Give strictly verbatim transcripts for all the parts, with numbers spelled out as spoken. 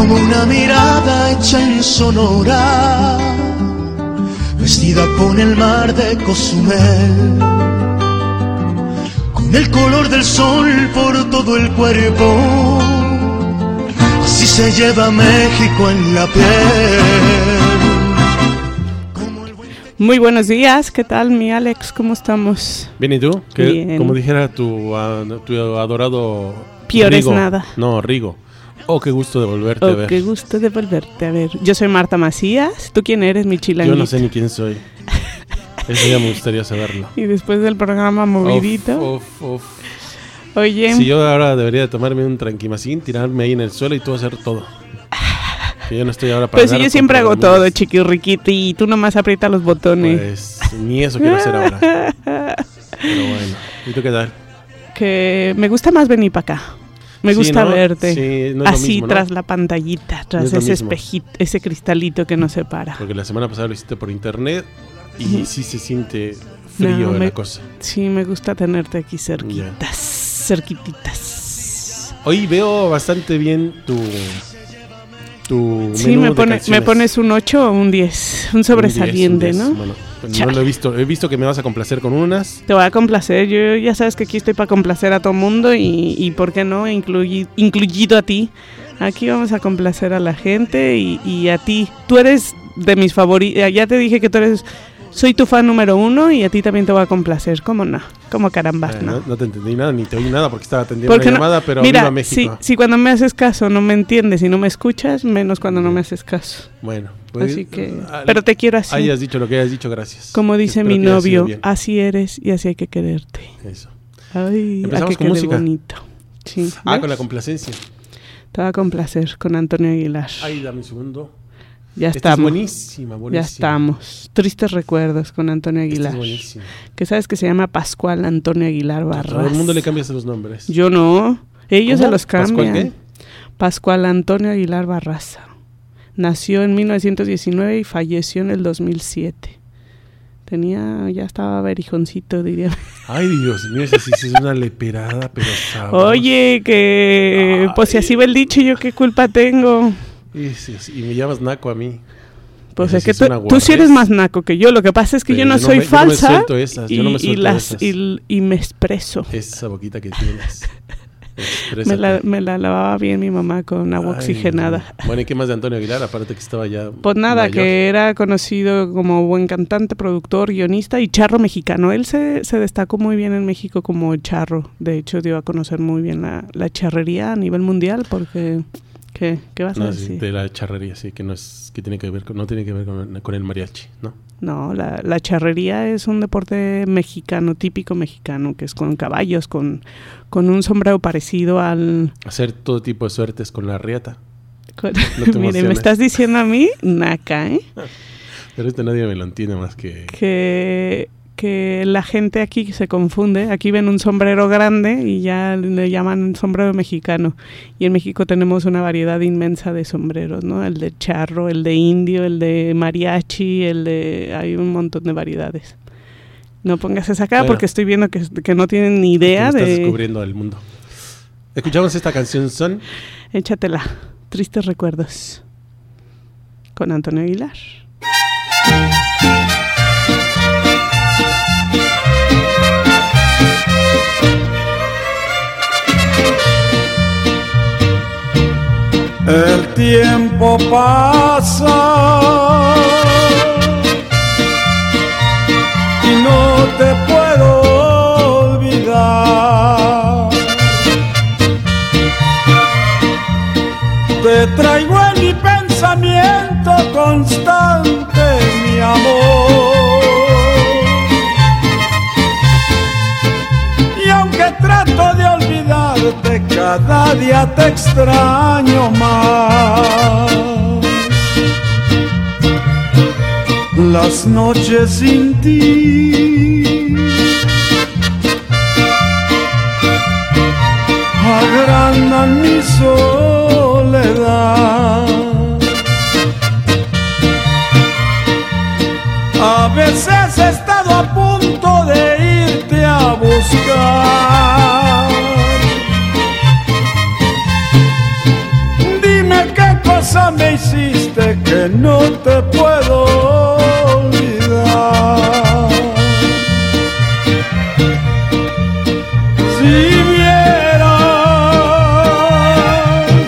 como una mirada hecha en Sonora, vestida con el mar de Cozumel, con el color del sol por todo el cuerpo, así se lleva México en la piel. Muy buenos días, ¿qué tal mi Alex? ¿Cómo estamos? Bien, ¿y tú? Que, Bien. Como dijera tu, uh, tu adorado Pior Rigo. es nada. No, Rigo. Oh, qué gusto de volverte Oh, a ver. qué gusto de volverte a ver. Yo soy Marta Macías. ¿Tú quién eres, mi chilanguita? Yo no sé ni quién soy. Eso ya me gustaría saberlo. Y después del programa movidito. Uf, uf, uf. Oye. Si yo ahora debería de tomarme un tranquimacín, tirarme ahí en el suelo y tú hacer todo. Que yo no estoy ahora para Pues sí, yo siempre hago todo, chiquirriquiti, y tú nomás aprietas los botones. Pues ni eso quiero hacer ahora. Pero bueno. ¿Y tú qué tal? Que me gusta más venir para acá. Me Sí, gusta ¿no? verte. Sí, no es lo así mismo, ¿no? tras la pantallita, tras No es lo ese mismo. espejito, ese cristalito que nos separa. Porque la semana pasada lo hiciste por internet y Ujú. sí se siente frío No, de me- la cosa. Sí, me gusta tenerte aquí cerquitas, cerquititas. Hoy veo bastante bien tu tu Sí, menú me, de pone, me canciones. pones un ocho o un diez, un sobresaliente, Un diez, un ¿no? diez. Bueno, pues no Chale. lo he visto. He visto que me vas a complacer con unas. Te voy a complacer, yo ya sabes que aquí estoy para complacer a todo mundo y, y ¿por qué no? Incluyi- incluido a ti. Aquí vamos a complacer a la gente y, y a ti. Tú eres de mis favoritos, ya te dije que tú eres, soy tu fan número uno y a ti también te voy a complacer, ¿cómo no? ¿Cómo carambas, Eh, no? no, no te entendí nada, ni te oí nada porque estaba atendiendo ¿Por qué una no? llamada, pero Mira, viva si, México. si cuando me haces caso no me entiendes y no me escuchas, menos cuando no me haces caso. Bueno, pues, Así que, ah, pero te quiero así. hayas dicho lo que hayas dicho, gracias. Como dice Espero mi que haya sido novio, bien. así eres y así hay que quererte. Eso. Ay, Empezamos a que con quede música. bonito. Sí, Ah, ¿ves? con la complacencia. Te va a complacer con Antonio Aguilar. Ay, dame un segundo. ya Esta estamos. es buenísima, buenísima. Ya estamos. Tristes recuerdos con Antonio Esta Aguilar. es buenísima. Que sabes que se llama Pascual Antonio Aguilar A Barras. todo el mundo le cambias los nombres. Yo no. Ellos ¿Cómo? se los cambian. ¿Pascual qué? Pascual Antonio Aguilar Barraza. Nació en mil novecientos diecinueve y falleció en el dos mil siete. Tenía, ya estaba verijoncito, diría. Ay, Dios mío, esa sí sí es una leperada, pero sabrosa. Oye, que pues si Ay. así va el dicho, ¿yo qué culpa tengo? Y, sí, sí, y me llamas naco a mí. Pues Esa es sí que es tú, una tú sí eres guarrez. más naco que yo. Lo que pasa es que Pero yo no yo no soy me- yo no me falsa suelto esas, yo y, no me y suelto las, esas. y, y me expreso. Esa boquita que tienes. Me Exprésate. la, me la lavaba bien mi mamá con agua Ay, oxigenada. no. Bueno, ¿y qué más de Antonio Aguilar? Aparte que estaba ya Pues nada, mayor. que era conocido como buen cantante, productor, guionista y charro mexicano. Él se, se destacó muy bien en México como charro. De hecho, dio a conocer muy bien la, la charrería a nivel mundial porque... ¿Qué, qué vas a No, sí, decir? de la charrería, sí, que no es que tiene que ver con, no tiene que ver con, con el mariachi, ¿no? No, la, la charrería es un deporte mexicano, típico mexicano, que es con caballos, con, con un sombrero parecido al... Hacer todo tipo de suertes con la riata. con- No te Mire, emociones. me estás diciendo a mí, naca, ¿eh? Pero esto nadie me lo entiende más que... Que, que la gente aquí se confunde. Aquí ven un sombrero grande y ya le llaman sombrero mexicano. Y en México tenemos una variedad inmensa de sombreros, ¿no? El de charro, el de indio, el de mariachi, el de... Hay un montón de variedades. No pongas esa cara Bueno. porque estoy viendo que, que no tienen ni idea que estás de... descubriendo el mundo. Escuchamos esta canción, son... Échatela. Tristes recuerdos. Con Antonio Aguilar. El tiempo pasa y no te puedo olvidar. Te traigo en mi pensamiento constante, mi amor. Y aunque trato de olvidarte, cada día te extraño más. Las noches sin ti agrandan mi soledad. A veces he estado a punto de irte a buscar. Dime qué cosa que no te puedo olvidar. Si vieras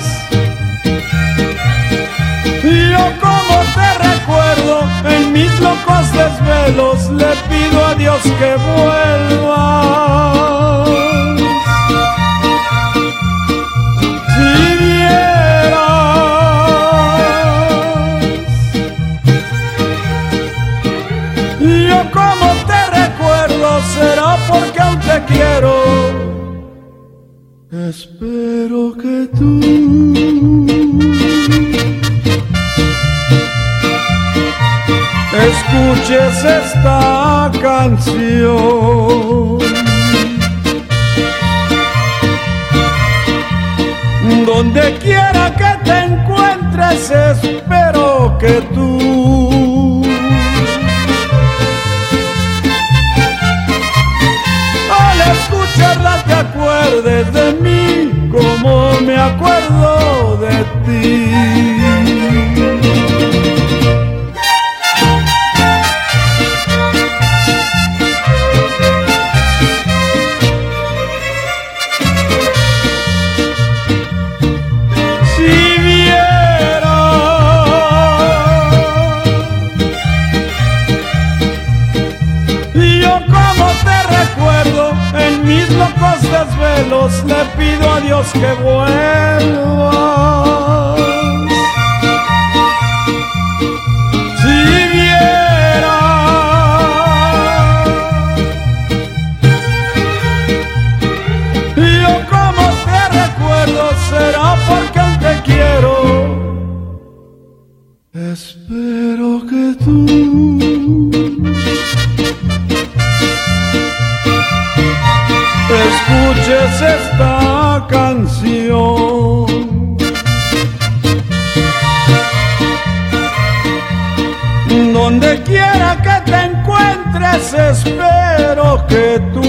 yo como te recuerdo, en mis locos desvelos le pido a Dios que vuelvas. Si vieras yo como te recuerdo, será porque aún te quiero. Espero que tú escuches esta canción, donde quiera que te encuentres, espero que tú al escucharla te acuerdes de mí como me acuerdo de ti. Desvelos le pido a Dios que vuelvas. Si vieras yo como te recuerdo, será porque aún te quiero. Espero que tú escuches esta canción, donde quiera que te encuentres, espero que tú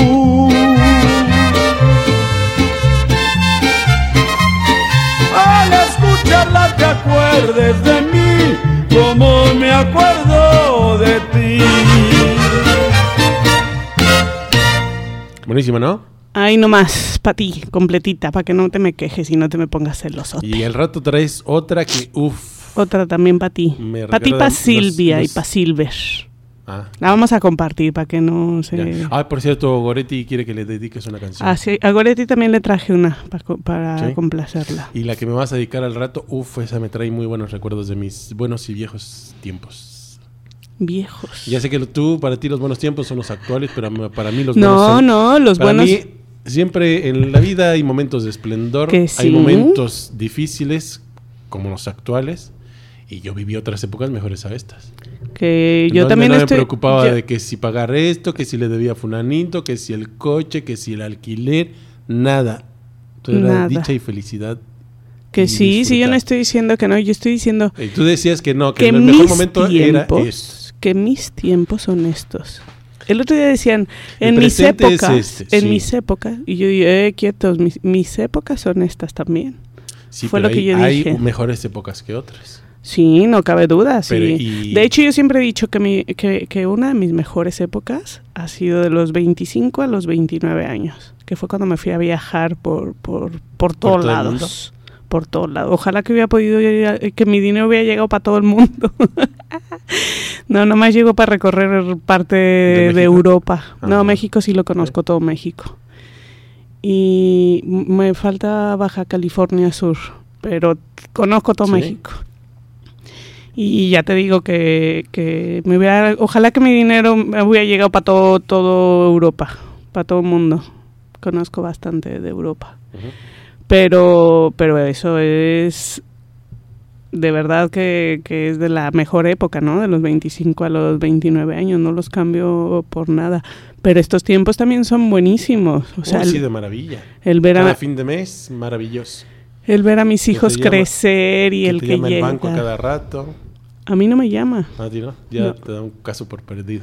al escucharla te acuerdes de mí como me acuerdo de ti. Buenísima, ¿no? Ay, nomás, para ti, completita, para que no te me quejes y no te me pongas celosote. Y al rato traes otra que, uff. Otra también para ti. Para ti, para Silvia los... y para Silver. Ah. La vamos a compartir para que no se... Ya. Ah, por cierto, Goretti quiere que le dediques una canción. Ah, sí, a Goretti también le traje una para, para ¿sí? complacerla. Y la que me vas a dedicar al rato, uff, esa me trae muy buenos recuerdos de mis buenos y viejos tiempos. Viejos. Ya sé que tú, para ti los buenos tiempos son los actuales, pero para mí los no, buenos son... No, no, los para buenos... Mí, siempre en la vida hay momentos de esplendor, ¿Que sí? Hay momentos difíciles, como los actuales, y yo viví otras épocas mejores a estas. Que yo también no estoy... me preocupaba yo... de que si pagar esto, que si le debía a fulanito, que si el coche, que si el alquiler, nada. Entonces nada. Era dicha y felicidad. Que y sí, disfrutar. sí, yo no estoy diciendo que no, yo estoy diciendo... Y tú decías que no, que, que el mejor momento tiempos, era eso. Que mis tiempos son estos. El otro día decían, en mis épocas, es este, en sí. mis épocas, y yo digo, eh, quietos, mis, mis épocas son estas también. Sí, Fue pero lo que hay, yo dije. Hay mejores épocas que otras. Sí, no cabe duda. Pero sí. y... De hecho, yo siempre he dicho que, mi, que, que una de mis mejores épocas ha sido de los veinticinco a los veintinueve años, que fue cuando me fui a viajar por, por, por todos ¿Por todo lados. Por todos lados. Ojalá que hubiera podido, que mi dinero hubiera llegado para todo el mundo. No, nomás llegó para recorrer parte de, de Europa. Ah, no, México sí lo conozco, ¿sí? Todo México. Y me falta Baja California Sur, pero conozco todo ¿sí? México. Y ya te digo que, que me hubiera, ojalá que mi dinero me hubiera llegado para todo, todo Europa, para todo el mundo. Conozco bastante de Europa. Uh-huh. Pero, pero eso es de verdad que, que es de la mejor época, ¿no? De los veinticinco a los veintinueve años, no los cambio por nada. Pero estos tiempos también son buenísimos. O sea, oh, sí, el, de maravilla. El ver a, cada fin de mes, maravilloso. El ver a mis hijos llama, crecer y que el te que llama llega. el banco cada rato. A mí no me llama. ¿A ti no? Ya no. Te da un caso por perdido.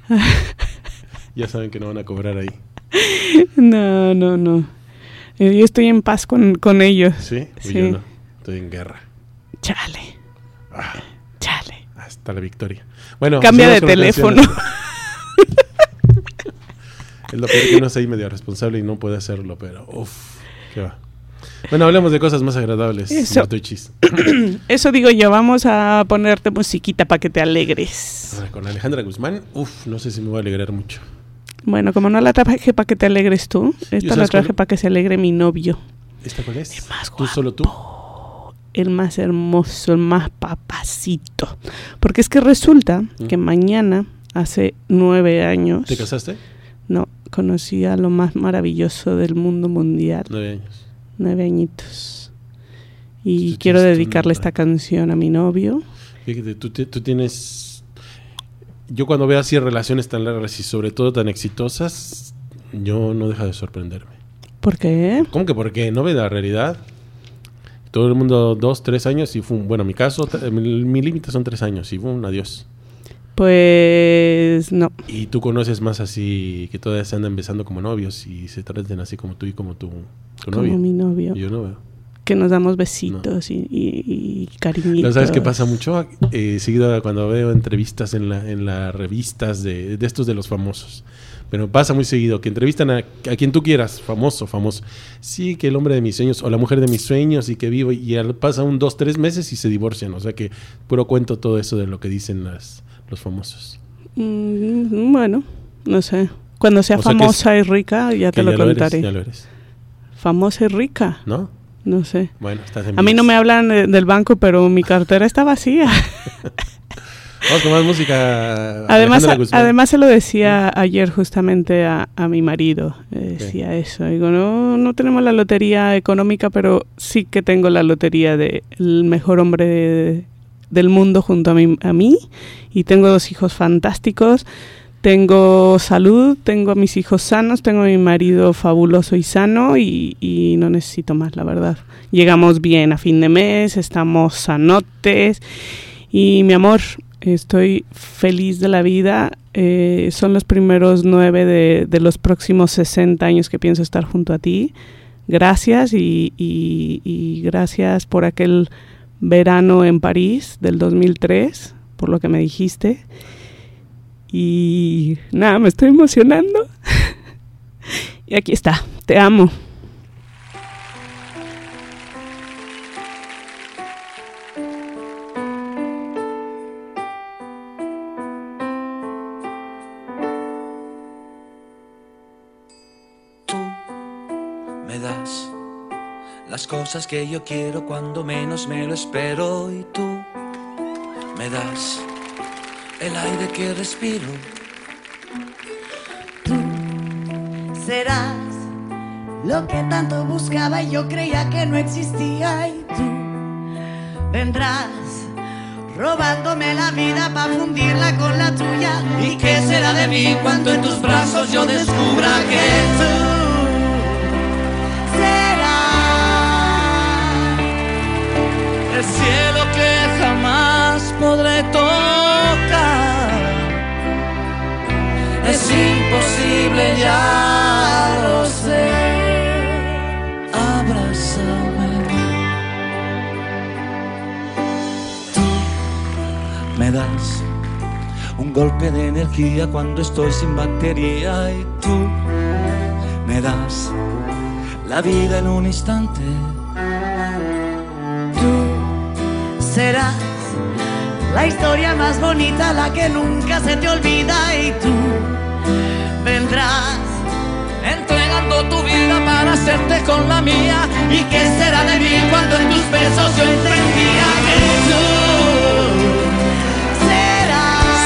Ya saben que no van a cobrar ahí. No, no, no. Yo estoy en paz con, con ellos. ¿Sí? Sí. Yo no. Estoy en guerra. Chale. Ah, Chale. hasta la victoria. Bueno, cambia de sigamos con las teléfono. canciones. Es lo peor que uno soy medio responsable y no puede hacerlo, pero uff, qué va. Bueno, hablemos de cosas más agradables. Eso. Martuchis. Eso digo yo, vamos a ponerte musiquita para que te alegres. Ahora, con Alejandra Guzmán, uff, no sé si me voy a alegrar mucho. Bueno, como no la traje para que te alegres tú, esta la sabes traje cuál? para que se alegre mi novio. ¿Esta cuál es? El más ¿Tú solo tú? El más hermoso, el más papacito. Porque es que resulta ¿Mm? que mañana, hace nueve años... ¿Te casaste? No, conocí a lo más maravilloso del mundo mundial. Nueve años. Nueve añitos. Y Tú quiero tienes tu dedicarle nota. esta canción a mi novio. Fíjate, tú, te- tú tienes... Yo cuando veo así relaciones tan largas y sobre todo tan exitosas, yo no deja de sorprenderme. ¿Por qué? ¿Cómo que por qué? ¿No ve la realidad? Todo el mundo dos, tres años y fue un... Bueno, mi caso, t- mi, mi límite son tres años y fue un adiós. Pues no. Y tú conoces más así, que todavía se andan besando como novios y se traten así como tú y como tu, tu Como novia. mi novio. Y yo no veo. Que nos damos besitos y, y, y cariñitos. ¿No sabes qué pasa mucho? Eh, seguido cuando veo entrevistas en la, en las revistas de, de estos de los famosos. Pero pasa muy seguido que entrevistan a, a quien tú quieras, famoso, famoso. Sí, que el hombre de mis sueños o la mujer de mis sueños y que vivo y al, pasa un dos, tres meses y se divorcian. O sea que puro cuento todo eso de lo que dicen las, los famosos. Mm, bueno, no sé. Cuando sea O sea que famosa y rica, ya te Que lo ya lo eres, contaré. ya lo eres. Famosa y rica, ¿No? no sé. Bueno, estás en A mí no vías. me hablan de- del banco, pero mi cartera está vacía. Vamos con más música. Además, Alejandra a- Guzmán. además se lo decía ayer justamente a, a mi marido. eh, decía eso. Digo, no, no tenemos la lotería económica, pero sí que tengo la lotería del mejor hombre de- del mundo junto a mí, a mí. Y tengo dos hijos fantásticos. Tengo salud, tengo a mis hijos sanos, tengo a mi marido fabuloso y sano y, y no necesito más, la verdad. Llegamos bien a fin de mes, estamos sanotes y mi amor, estoy feliz de la vida. Eh, son los primeros nueve de, de los próximos sesenta años que pienso estar junto a ti. Gracias y, y, y gracias por aquel verano en París del dos mil tres, por lo que me dijiste. Y nada, me estoy emocionando. Y aquí está, te amo. Tú me das las cosas que yo quiero cuando menos me lo espero y tú me das el aire que respiro. Tú serás lo que tanto buscaba y yo creía que no existía y tú vendrás robándome la vida para fundirla con la tuya. ¿Y qué será de mí cuando en tus brazos yo descubra que tú serás el cielo que jamás podré tocar? Es imposible, ya lo sé. Abrázame. Tú me das un golpe de energía cuando estoy sin batería y tú me das la vida en un instante. Tú serás la historia más bonita, la que nunca se te olvida y tú vendrás Entregando tu vida para hacerte con la mía. ¿Y qué será de mí cuando en tus besos yo entendía que tú serás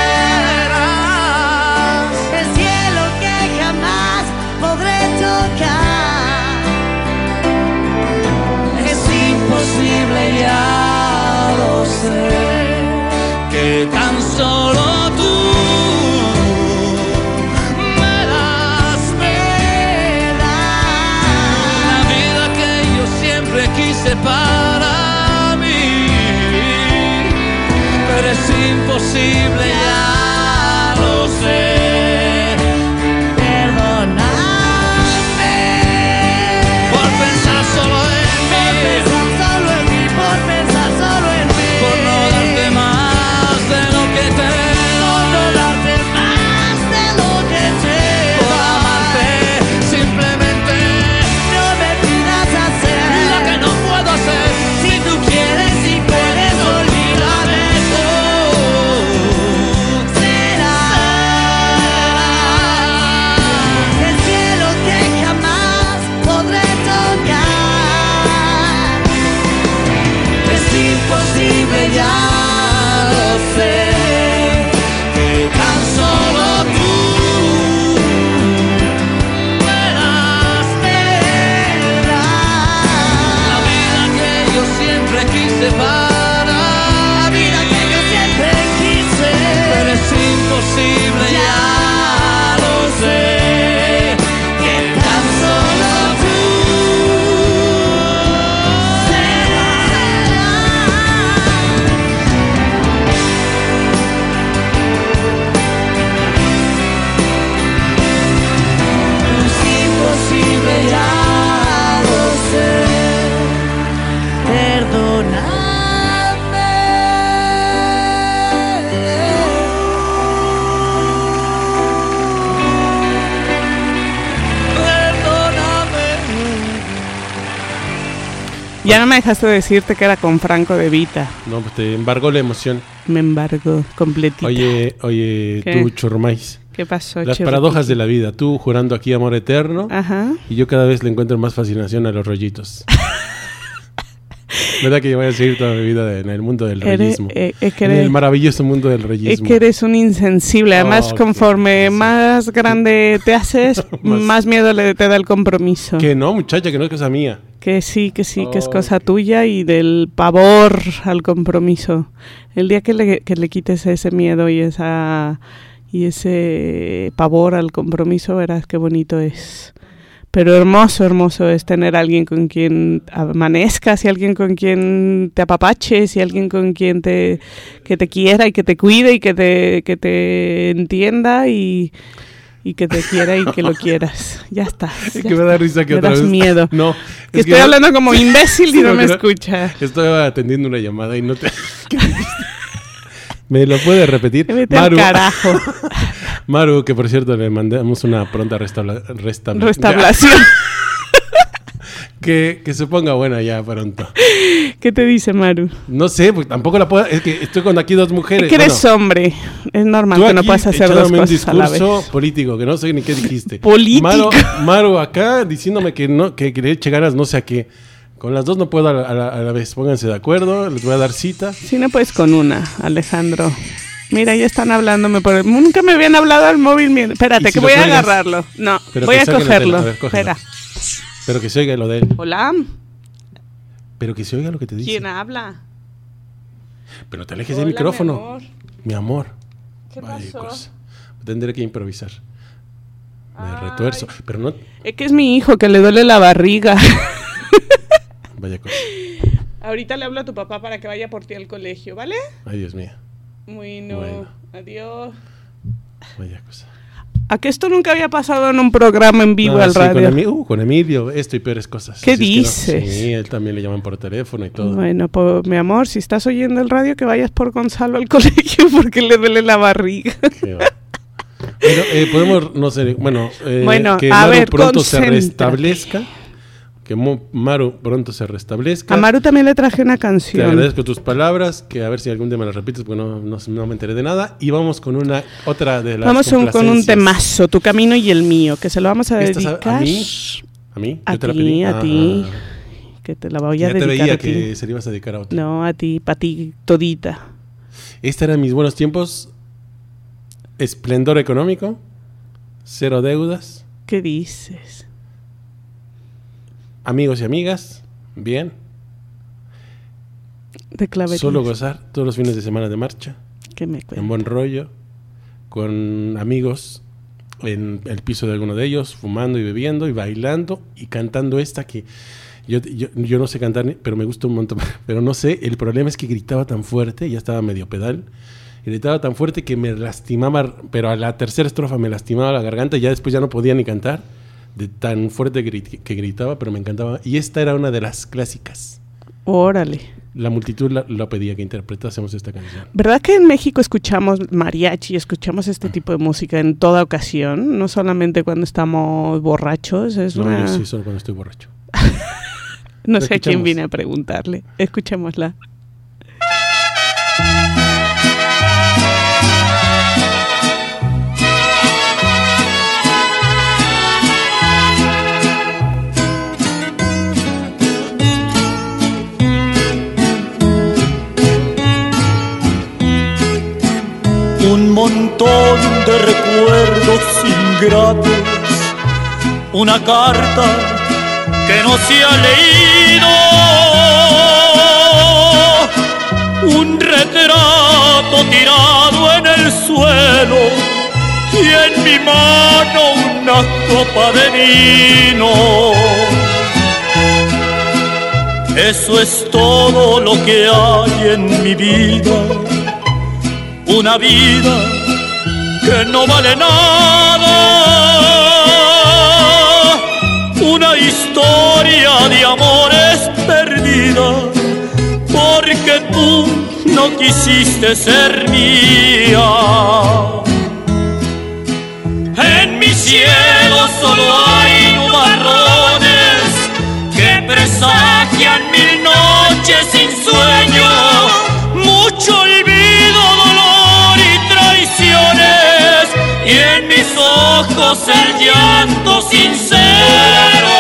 serás el cielo que jamás podré tocar? Es imposible, ya lo sé, que tan solo tú me das, me das la vida que yo siempre quise para mí. Ya no me dejaste decirte que era con Franco De Vita. No, pues te embargó la emoción. Me embargó completita. Oye, oye, ¿Qué? tú, Churrumais. ¿Qué pasó, Las Churruquito? paradojas de la vida. Tú jurando aquí amor eterno. Ajá. Y yo cada vez le encuentro más fascinación a los rollitos. ¿Verdad que yo voy a seguir toda mi vida en el mundo del Eres- rollismo? eh, eh, que en eres- el maravilloso mundo del Es rollismo. que eres un insensible. Además, Oh, conforme qué- más grande te haces, Más- más miedo le te da el compromiso. Que no, muchacha, que no es cosa mía. Que sí, que sí, que es Oh, cosa ok. tuya y del pavor al compromiso. El día que le, que le quites ese miedo y esa y ese pavor al compromiso, verás qué bonito es. Pero hermoso, hermoso es tener a alguien con quien amanezcas y alguien con quien te apapaches y alguien con quien te que te quiera y que te cuide y que te que te entienda y y que te quiera y que lo quieras. Ya está. Es ya que me da está. risa que Me otra das vez. miedo. No. Que es estoy no- hablando como imbécil y Sí, no no, me que no- escucha. Estoy atendiendo una llamada y no te... ¿Qué dijiste? ¿Me lo puede repetir? Que vete al carajo. Maru, que por cierto le mandamos una pronta restabla... restabla- Restauración. que, que se ponga buena ya pronto. ¿Qué te dice Maru? No sé, pues tampoco la puedo... Es que estoy con aquí dos mujeres. Es que eres Bueno, hombre. Es normal tú que no aquí puedas hacer dos echándome cosas a la un vez. discurso político, que no sé ni qué dijiste. Político. Maru, Maru acá diciéndome que no que, que le eche ganas no sé a qué. Con las dos no puedo a la, a la- a la vez. Pónganse de acuerdo, les voy a dar cita. Si no puedes con una, Alejandro. Mira, ya están hablándome por el... Nunca me habían hablado al móvil. mi- ¿Y Espérate, si que lo voy a cuelgas? agarrarlo. No, Pero voy que a salga en el cogerlo. tele. A ver, cógelo. Espera. Pero que se oiga lo de él. Hola. Pero que se oiga lo que te dice. ¿Quién habla? Pero te alejes Hola, del micrófono. mi amor. Mi amor. ¿Qué Vaya pasó? cosa. Tendré que improvisar. Me Ay. retuerzo. Pero no. Es que es mi hijo, que le duele la barriga. Vaya cosa. Ahorita le hablo a tu papá para que vaya por ti al colegio, ¿vale? Ay, Dios mío. Bueno, Bueno. adiós. Vaya cosa. ¿A que esto nunca había pasado en un programa en vivo No, al sí, radio? Con, Emi- uh, con Emilio, esto y peores cosas. ¿Qué Así es que no. dices? Sí, él también le llaman por teléfono y todo. Bueno, pues mi amor, si estás oyendo el radio, que vayas por Gonzalo al colegio porque le duele la barriga. Qué va. Pero eh, podemos, no sé, bueno, eh, Bueno, que a Maru ver, pronto se concéntrate. restablezca. Que Mo- Maru pronto se restablezca. A Maru también le traje una Te canción. agradezco tus palabras, que a ver si algún día me las repites porque no, no, no me enteré de nada. Y vamos con una otra de las Vamos un- con un complacencias. temazo, Tu Camino y el Mío, que se lo vamos a ¿Esta es a- dedicar a mí? ¿A mí? a Yo te la ti, pedí. a Ah, ti, ah, que te la voy ya a te dedicar veía a ti. que se le ibas a dedicar a otro. No, a ti, para ti todita. Este eran mis buenos tiempos. Esplendor económico. Cero deudas. ¿Qué dices? Amigos y amigas. Bien. De claverías. Solo gozar todos los fines de semana de marcha. ¿Qué me En cuentas? buen rollo. Con amigos en el piso de alguno de ellos. Fumando y bebiendo y bailando. Y cantando esta que... Yo, yo, yo no sé cantar, ni- pero me gusta un montón. Pero no sé, el problema es que gritaba tan fuerte. Ya estaba medio pedal. Gritaba tan fuerte que me lastimaba. Pero a la tercera estrofa me lastimaba la garganta. Y ya después ya no podía ni cantar. De tan fuerte que, grit- que gritaba, pero me encantaba. Y esta era una de las clásicas. Órale. La multitud la, la pedía que interpretásemos esta canción. ¿Verdad que en México escuchamos mariachi, escuchamos este tipo de música en toda ocasión? No solamente cuando estamos borrachos. Es No, una... yo sí, solo cuando estoy borracho. No La sé a quién escuchamos. vine a preguntarle. Escuchémosla. Un montón de recuerdos ingratos, una carta que no se ha leído, un retrato tirado en el suelo y en mi mano una copa de vino. Eso es todo lo que hay en mi vida, una vida que no vale nada, una historia de amores perdida, porque tú no quisiste ser mía. En mi cielo solo hay nubarrones que presagian mil ojos el llanto sincero.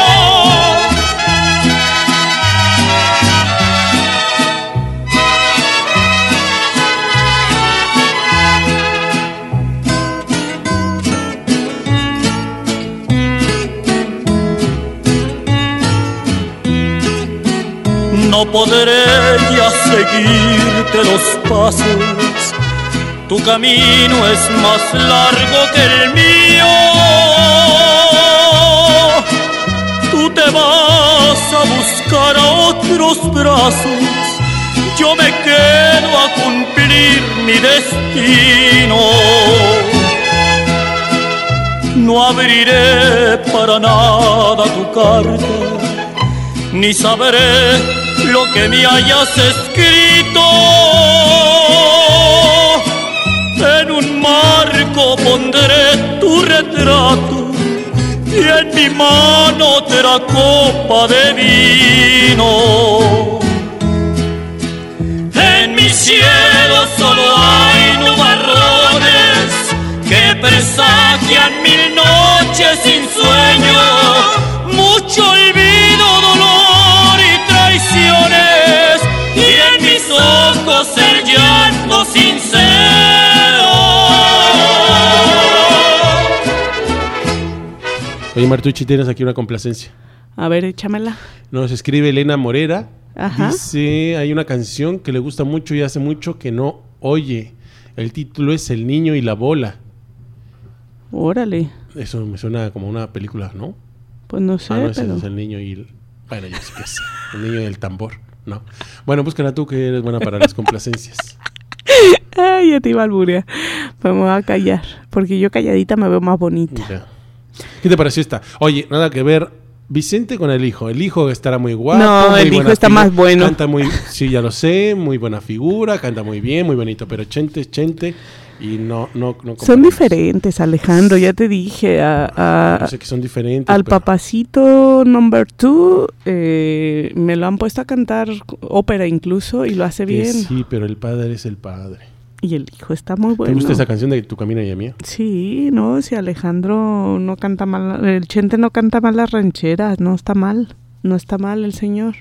No podré ya seguirte los pasos, tu camino es más largo que el mío. Tú te vas a buscar a otros brazos, yo me quedo a cumplir mi destino. No abriré para nada tu carta, ni sabré lo que me hayas escrito. En un marco pondré tu retrato y en mi mano otra copa de vino. En mi cielo solo hay nubarrones que presagian mil noches sin sueño, mucho olvido, dolor y traiciones, y en mis ojos el llanto sincero. Oye, Martucci, tienes aquí una complacencia. A ver, échamela. Nos escribe Elena Morera. Ajá. Dice, hay una canción que le gusta mucho y hace mucho que no oye. El título es El niño y la bola. Órale. Eso me suena como una película, ¿no? Pues no sé, ah, no, ese pero... es el niño y el... Bueno, yo sé qué es. El niño y el tambor, ¿no? Bueno, búscala tú, que eres buena para las complacencias. Ay, ya te iba a alburear. Pues me voy a callar, porque yo calladita me veo más bonita. Ya. ¿Qué te pareció esta? Oye, nada que ver Vicente con el hijo. El hijo estará muy guapo. No, muy el hijo está más bueno. Canta muy... Sí, ya lo sé. Muy buena figura. Canta muy bien, muy bonito. Pero Chente es Chente. Y no, no, no son diferentes, Alejandro, ya te dije. A, a, no sé que son diferentes. Al pero... papacito number two eh, me lo han puesto a cantar ópera incluso y lo hace bien. Eh, sí, pero el padre es el padre. Y el hijo está muy bueno. ¿Te gusta esa canción de Tu camino y la mía? Sí, no, si Alejandro no canta mal, el Chente no canta mal las rancheras, no está mal, no está mal el señor.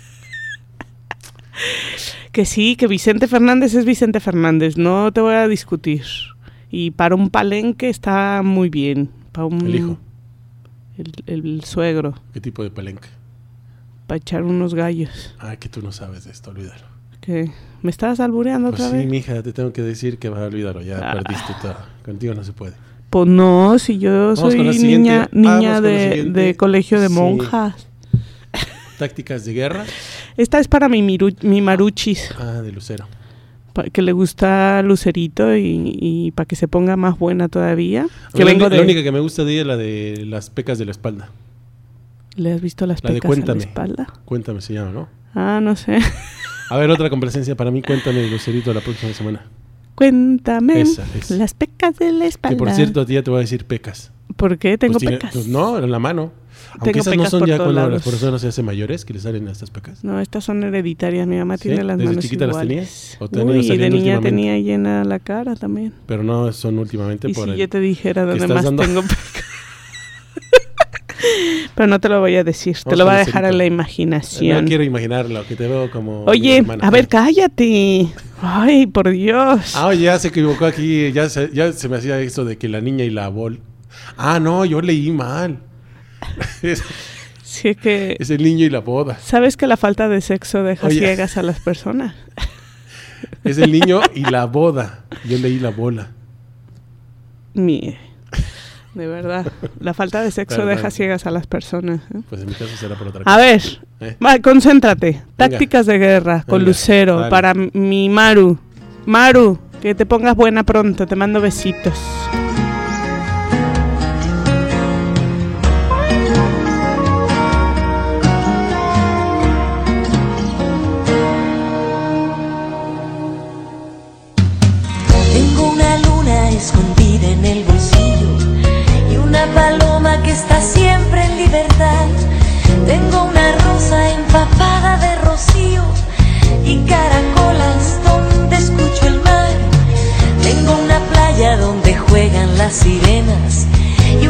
Que sí, que Vicente Fernández es Vicente Fernández, no te voy a discutir. Y para un palenque está muy bien. Para un, ¿El hijo? El, el suegro. ¿Qué tipo de palenque? Para echar unos gallos. Ah, que tú no sabes de esto, olvídalo. ¿Qué? ¿Me estabas albureando pues otra sí, vez? Sí, mija, te tengo que decir que vas a olvidarlo, ya ah. perdiste todo. Contigo no se puede. Pues no, si yo Vamos soy niña, niña de, de colegio de sí. monjas. ¿Tácticas de guerra? Esta es para mi, miru, mi Maruchis. Ah, de Lucero. Pa, que le gusta Lucerito y, y para que se ponga más buena todavía. Que la, vengo la de... única que me gusta de ella es la de las pecas de la espalda. ¿Le has visto las la pecas de de la espalda? Cuéntame se llama, ¿no? Ah, no sé. A ver, otra complacencia para mí. Cuéntame de Lucerito la próxima semana. Cuéntame esa, esa. las pecas de la espalda. Que por cierto, a ti ya te voy a decir pecas. ¿Por qué? Tengo pues tiene, pecas. Pues no, en la mano. Aunque Tengo esas no son ya cuando lados. las personas se hacen mayores que les salen estas pecas. No, estas son hereditarias. Mi mamá ¿Sí? tiene las ¿Desde manos chiquita iguales. las tenías? ¿O te Uy, y de niña tenía llena la cara también. Pero no son últimamente y por si el... yo te dijera dónde más dando... tengo pecas. Pero no te lo voy a decir. Vamos te lo voy a dejar Lucerito. a la imaginación. No quiero imaginarlo, que te veo como... Oye, a ver, cállate. Ay, por Dios. Ah, oye, ya se equivocó aquí. Ya se, ya se me hacía eso de que la niña y la bol. Ah, no, yo leí mal. Sí, es que... Es el niño y la boda. ¿Sabes que la falta de sexo deja Oye. ciegas a las personas? Es el niño y la boda. Yo leí la bola. Mire, de verdad. La falta de sexo Perdón. deja ciegas a las personas. ¿eh? Pues en mi caso será por otra cosa. A ver, ¿Eh? va, concéntrate. Tácticas de guerra con Venga, Lucero dale. para mi Maru. Maru, que te pongas buena pronto. Te mando besitos. Escondida en el bolsillo y una paloma que está siempre en libertad. Tengo una rosa empapada de rocío y caracolas donde escucho el mar. Tengo una playa donde juegan las sirenas y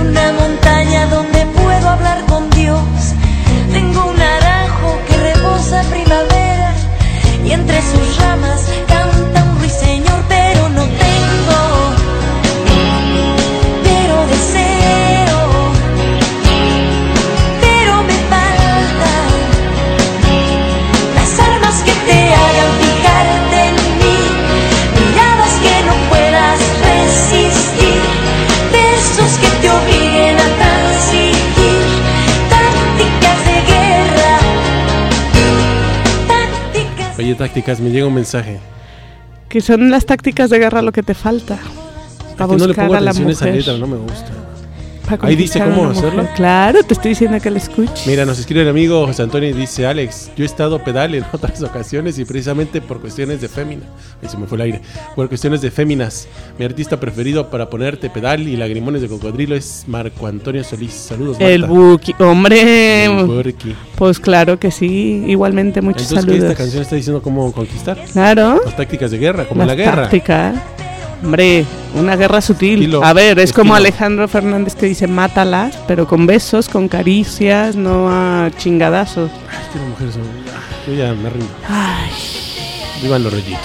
tácticas? Me llega un mensaje. Que son las tácticas de guerra lo que te falta. Para no le buscar pongo a la atención a esa mujer. letra, no me gusta. Para Ahí dice conquistar a cómo una mujer. hacerlo. Claro, te estoy diciendo que lo escuches. Mira, nos escribe el amigo José Antonio y dice: Alex, yo he estado pedal en otras ocasiones y precisamente por cuestiones de fémina. Ahí se me fue el aire. Por cuestiones de féminas. Mi artista preferido para ponerte pedal y lagrimones de cocodrilo es Marco Antonio Solís. Saludos, Marta. El Buki, hombre. El Burki. Pues claro que sí. Igualmente, muchos Entonces, ¿qué saludos. esta canción está diciendo cómo conquistar? Claro. Las tácticas de guerra, como Las la guerra. tácticas. Hombre, una guerra sutil. Estilo, a ver, es estilo. como Alejandro Fernández que dice mátalas, pero con besos, con caricias, no a chingadazos. Ay, es que las mujeres son... ah, yo ya me rindo. Ay, Vivan los rollitos.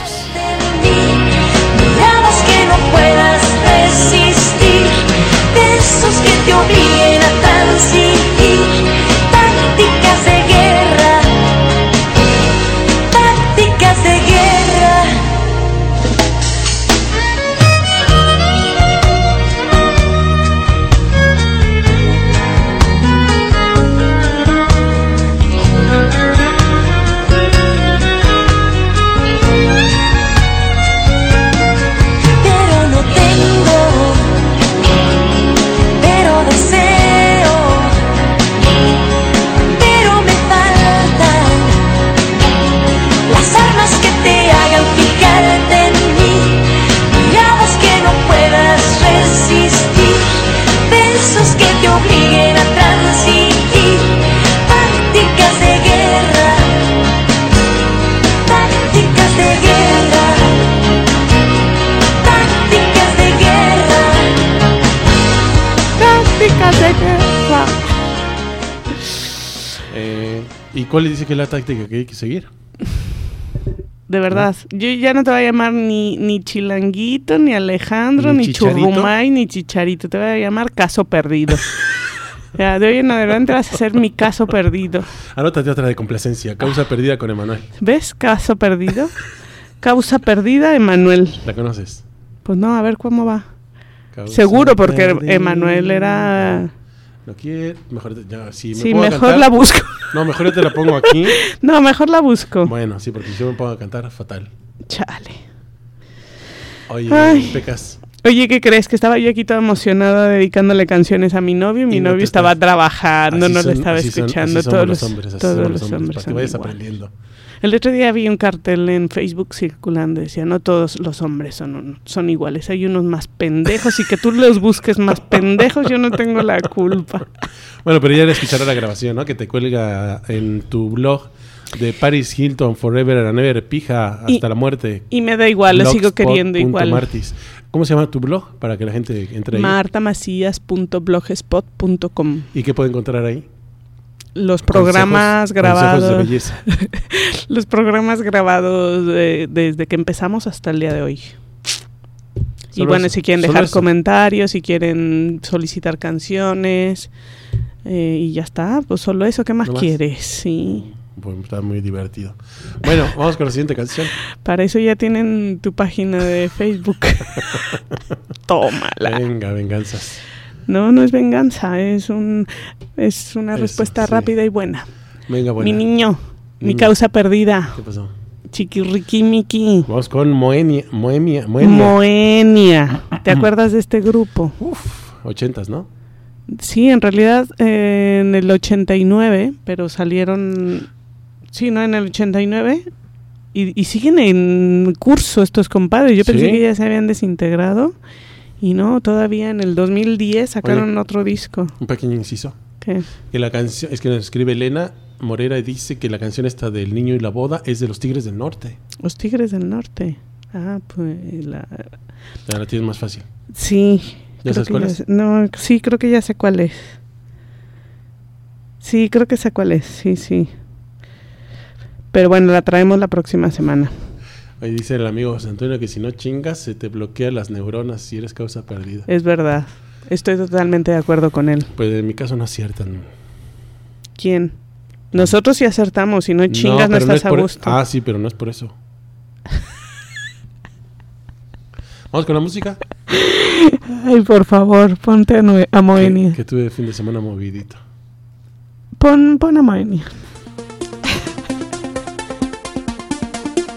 Miradas que no puedas resistir, besos que te obliguen a transigir, tácticas de guerra, tácticas de guerra. Pero no tengo, pero deseo, pero me faltan las armas que te hagan fijarte en mí, miradas que no puedas resistir, besos que te obliguen a transigir, tácticas de guerra, tácticas de guerra, tácticas de guerra. tácticas de guerra. Eh, ¿Y cuál le dice que es la táctica que hay que seguir? De verdad, yo ya no te voy a llamar ni, ni Chilanguito, ni Alejandro, ¿Ni ni, Chicharito? Churrumay, ni Chicharito. Te voy a llamar Caso Perdido. Ya, de hoy en adelante vas a ser mi caso perdido. Anótate otra de complacencia. Causa perdida con Emanuel. ¿Ves? Caso perdido. Causa perdida, Emanuel. ¿La conoces? Pues no, a ver cómo va. Causa Seguro, porque perdida. Emanuel era... No quiere... Mejor... te- Ya, si me Sí, pongo a mejor cantar- la busco. No, mejor yo te la pongo aquí. No, mejor la busco. Bueno, sí, porque si yo me pongo a cantar, fatal. Chale. Oye, Ay. Pecas. Oye, ¿qué crees? Que estaba yo aquí toda emocionada dedicándole canciones a mi novio y mi Y no novio te estaba estás- trabajando, Así no son- le estaba así son- escuchando. así somos todos los los hombres, así todos somos los los hombres para que son vayas igual. aprendiendo. El otro día vi un cartel en Facebook circulando, decía, no todos los hombres son, un- son iguales, hay unos más pendejos y que tú los busques más pendejos, yo no tengo la culpa. Bueno, pero ya le escuchará la grabación, ¿no? Que te cuelga en tu blog de Paris Hilton Forever and Ever, pija hasta Y- la muerte. Y me da igual, lo sigo blogspot queriendo punto igual. martis. ¿Cómo se llama tu blog? Para que la gente entre ahí. marta macías punto blogspot punto com. ¿Y qué puede encontrar ahí? Los programas Consejos- consejos grabados, de belleza. los programas grabados de- desde que empezamos hasta el día de hoy. Y Solo bueno, eso, si quieren solo dejar eso. comentarios, si quieren solicitar canciones, eh, y ya está, pues solo eso, ¿qué más ¿No más? quieres? Sí. Pues está muy divertido. Bueno, vamos con la siguiente canción. Para eso ya tienen tu página de Facebook. Tómala. Venga, venganzas. No, no es venganza, es un es una Eso, respuesta sí. rápida y buena. Venga, bueno. Mi niño, mi Niño. causa perdida. ¿Qué pasó? Chiquirriquimiqui. Vamos con Moenia. Moemia. Moenia. Moenia. ¿Te acuerdas de este grupo? Uf, ochentas, ¿no? Sí, en realidad eh, en el ochenta y nueve, pero salieron, sí, ¿no? En el ochenta y nueve. Y, y siguen en curso estos compadres. Yo pensé ¿Sí? que ya se habían desintegrado. Y no, todavía en el dos mil diez sacaron Oye. otro disco. Un pequeño inciso. ¿Qué? Que la canción, es que nos escribe Elena Morera y dice que la canción esta del niño y la boda es de los Tigres del Norte. Los Tigres del Norte. Ah, pues la... Ya la tienes más fácil. Sí. ¿Ya creo sabes que cuál ya es? sé- No, sí, creo que ya sé cuál es. Sí, creo que sé cuál es, sí, sí. Pero bueno, la traemos la próxima semana. Ahí dice el amigo José Antonio que si no chingas se te bloquean las neuronas si eres causa perdida. Es verdad. Estoy totalmente de acuerdo con él. Pues en mi caso no aciertan. ¿Quién? Nosotros sí acertamos. Si no chingas, no, pero estás es a por- gusto. Ah, sí, pero no es por eso. Vamos con la música. Ay, por favor, ponte a, Nue- a Que, Moenia. que tuve fin de semana movidito. Pon, pon a Moenia.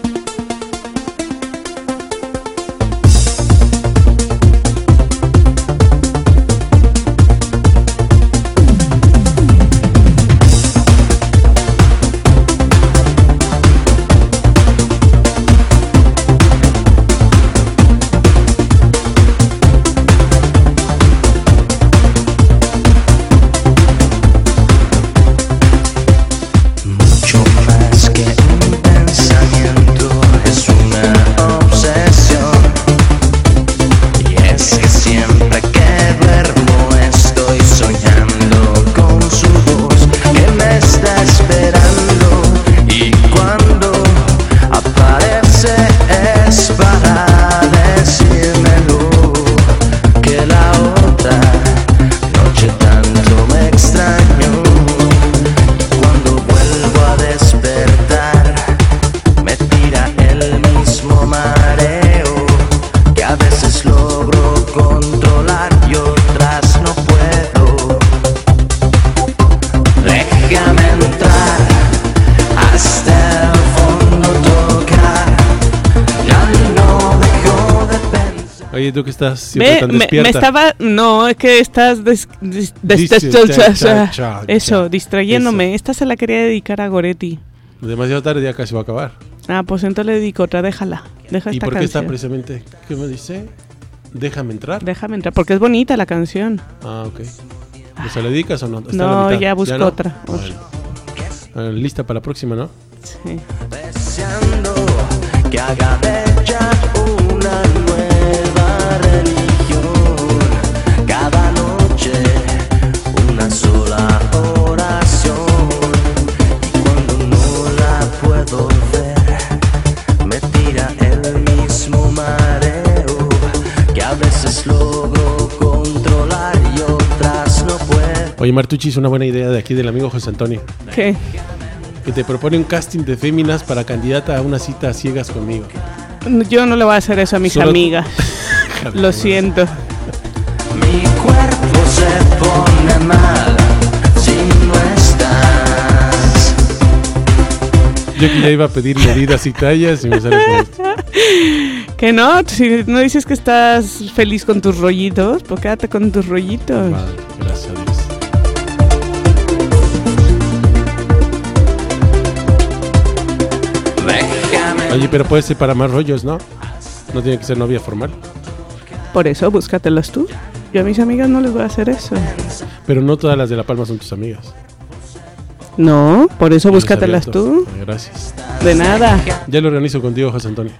Oye, ¿tú qué estás siempre Ve, tan me, despierta? me estaba... No, es que estás... Des, des, des, Dice, des- des- cha, cha, cha, eso, cha. distrayéndome. Esta se la quería dedicar a Goretti. Demasiado tarde, ya casi va a acabar. Ah, pues entonces le dedico otra. Déjala. Deja ¿Y esta por qué está canción. precisamente? ¿Qué me dice? Déjame entrar. Déjame entrar, porque es bonita la canción. Ah, ok. ¿No se la dedicas o no? Está a la No, mitad. ya busco no? otra. Bueno. Ah, lista para la próxima, ¿no? Sí. Deseando que haga de ella una nueva religión. Cada noche una sola oración. Y cuando no la puedo ver, me tira el mismo mareo que a veces logro controlar y otras no puedo. Oye, Martucci, es una buena idea de aquí del amigo José Antonio. ¿Qué? Que te propone un casting de féminas para candidata a una cita a ciegas conmigo. Yo no le voy a hacer eso a mis Solo- amigas. Lo siento. Mi cuerpo se pone mal si no estás. Yo que ya iba a pedir medidas y tallas y me sale con esto. Que no, si no dices que estás feliz con tus rollitos, pues quédate con tus rollitos. Vale, gracias a Dios. Déjame. Oye, pero puede ser para más rollos, ¿no? No tiene que ser novia formal. Por eso, búscatelas tú. Yo a mis amigas no les voy a hacer eso. Pero no todas las de La Palma son tus amigas. No, por eso Los búscatelas tú. abiertos. Gracias. De nada. Ya lo organizo contigo, José Antonio.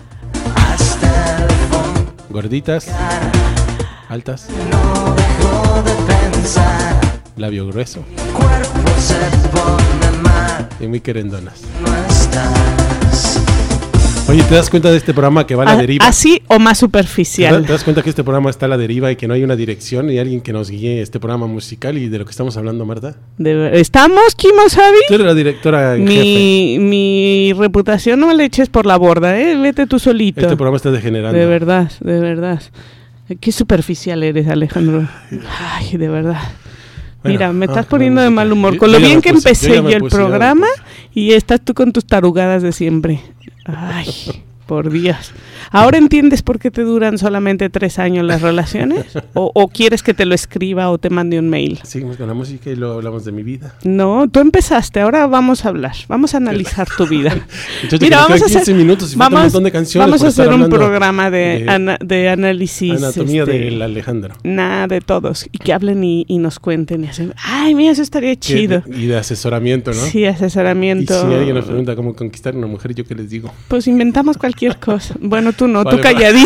Gorditas, altas, No dejo de pensar. labio grueso Cuerpo se pone mal, y muy querendonas. no estás. Oye, ¿te das cuenta de este programa que va a la A- deriva? Así o más ¿Te superficial. das cuenta que este programa está a la deriva y que no hay una dirección y alguien que nos guíe este programa musical y de lo que estamos hablando, Marta? De ver- ¿Estamos, Kimosabi? Tú eres la directora en jefe. Mi, mi reputación no me la eches por la borda, ¿eh? Vete tú solito. Este programa está degenerando. De verdad, de verdad. Qué superficial eres, Alejandro. Ay, de verdad. Bueno, Mira, me estás ah, poniendo de música. mal humor. Yo- Con yo lo ya bien me que puse, empecé yo ya yo, me el puse, yo ya me programa puse. y estás tú con tus tarugadas de siempre. Ay, por Dios. ¿Ahora entiendes por qué te duran solamente tres años las relaciones? ¿O, o quieres que te lo escriba o te mande un mail? Seguimos con la música y luego hablamos de mi vida. No, tú empezaste, ahora vamos a hablar, vamos a analizar tu vida. Muchachos, Mira, que nos vamos a quedan hacer, quince minutos y falta un montón de canciones vamos por a estar hacer un hablando programa de, de ana- de análisis. Anatomía este, del Alejandro. Nada, de todos. Y que hablen y, y nos cuenten y hacen, ay, mira, eso estaría chido. Que- Y de asesoramiento, ¿no? Sí, Y asesoramiento. si alguien nos pregunta cómo conquistar a una mujer, ¿yo qué les digo? Pues inventamos cualquier cosa. Bueno, tú no, Vale, tú va. calladito.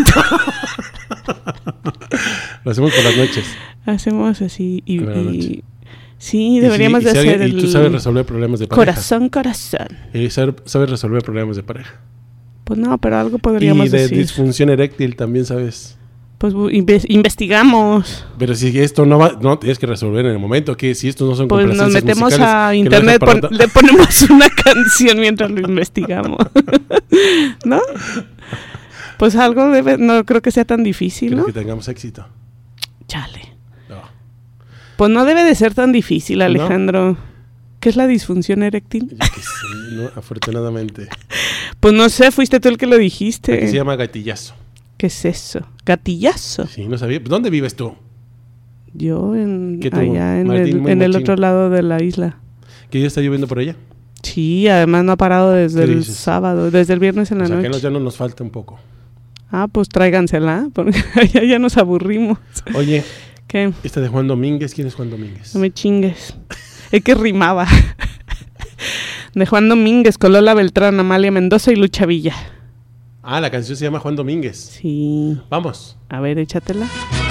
Lo hacemos por las noches. Hacemos así y, Buenas y- noches. sí, Y deberíamos si- y de si hacer alguien- el Y tú sabes resolver problemas de pareja. corazón, corazón. Y saber- sabes resolver problemas de pareja. Pues no, pero algo podríamos Y de decir. disfunción eréctil también sabes. Pues bu- inve- investigamos. Pero si esto no va, no tienes que resolver en el momento. Que si estos no son Pues nos complacencias metemos musicales, a que lo internet, dejas para pon- otra- le ponemos una canción mientras lo investigamos. ¿No? Pues algo debe, no creo que sea tan difícil, Creo ¿no? que tengamos éxito. Chale. No. Pues no debe de ser tan difícil, Alejandro. ¿Qué es la disfunción eréctil? Yo qué sé, no, afortunadamente. Pues no sé, fuiste tú el que lo Aquí dijiste. se llama gatillazo. ¿Qué es eso? Gatillazo. Sí, no sabía. ¿Dónde vives tú? Yo en ¿Qué tú, allá en Martín, el, muy en el machín? otro lado de la isla. ¿Que ya está lloviendo por allá? Sí, además no ha parado desde ¿Qué el dices? sábado, desde el viernes en la O sea, que noche. no- ya no nos falta un poco. Ah, pues tráigansela, porque allá ya nos aburrimos. Oye, ¿Qué? esta de Juan Domínguez, ¿quién es Juan Domínguez? No me chingues. Es que rimaba. De Juan Domínguez, con Lola Beltrán, Amalia Mendoza y Lucha Villa. Ah, la canción se llama Juan Domínguez. Sí. Vamos. A ver, échatela.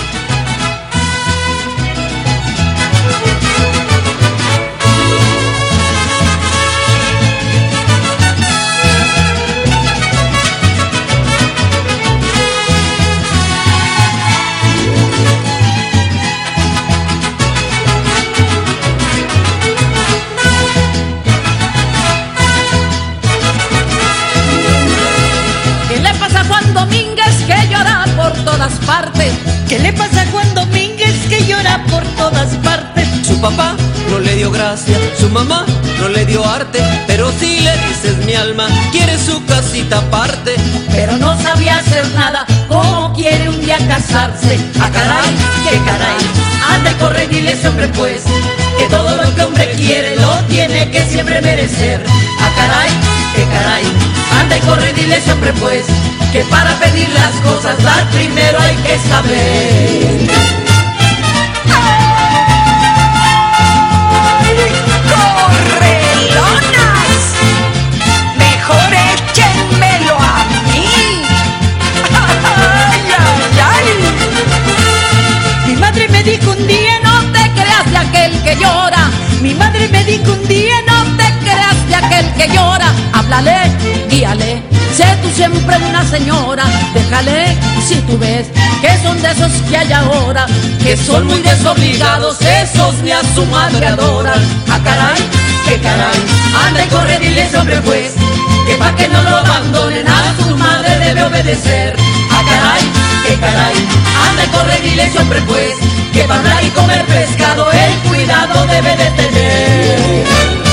¿Qué le pasa a Juan Domínguez que llora por todas partes? ¿Qué le pasa a Juan Domínguez que llora por todas partes? Su papá no le dio gracia, su mamá no le dio arte, pero si le dices mi alma, quiere su casita aparte. Pero no sabía hacer nada, ¿cómo quiere un día casarse? ¡Ah, caray, qué caray! Anda y corre, dile ese hombre pues, que todo lo que hombre quiere lo tiene que siempre merecer. ¡Ah, caray, qué caray! Anda y corre, dile ese hombre pues, que para pedir las cosas dar primero hay que saber. ¡Correlonas! Mejor échenmelo a mí. ¡Ay, ay, ay! Mi madre me dijo un día, no te creas de aquel que llora. Mi madre me dijo un día, no te creas de aquel que llora. Háblale, guíale, sé tú siempre una señora. Déjale, si tú ves que son de esos que hay ahora, que son muy desobligados, esos ni a su madre adoran. ¡Ah, caray, qué caray! Anda y corre, dile ese hombre pues, que pa' que no lo abandonen a su madre debe obedecer. ¡Ah, caray, qué caray! Anda y corre, dile ese hombre pues, que para hablar y comer pescado el cuidado debe de tener.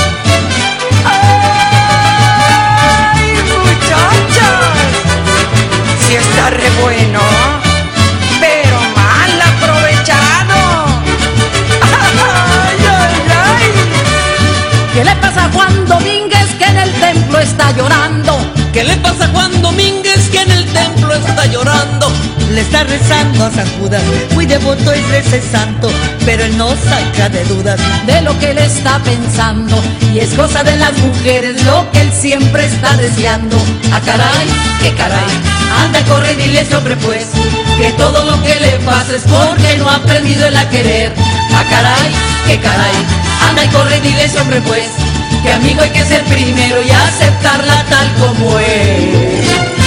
¡Ay, muchachas! Si está re bueno, pero mal aprovechado. ¡Ay, ay, ay! ¿Qué le pasa a Juan Domínguez que en el templo está llorando? ¿Qué le pasa a Juan Domínguez que en el templo está llorando? Le está rezando a San Judas, muy devoto y rece santo, pero él no saca de dudas de lo que él está pensando, y es cosa de las mujeres lo que él siempre está deseando. ¡Ah, caray, qué caray! Anda, corre, dile ese hombre pues, que todo lo que le pasa es porque no ha aprendido él a querer. ¡Ah, caray, qué caray! Anda y corre, dile ese hombre pues, que amigo hay que ser primero y aceptarla tal como es.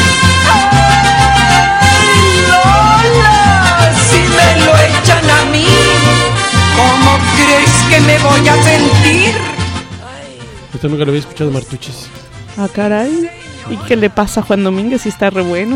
Si me lo echan a mí, ¿cómo crees que me voy a sentir? Esto nunca lo había escuchado, Martuchis. Ah, caray. ¿Y qué le pasa a Juan Domínguez si está re bueno?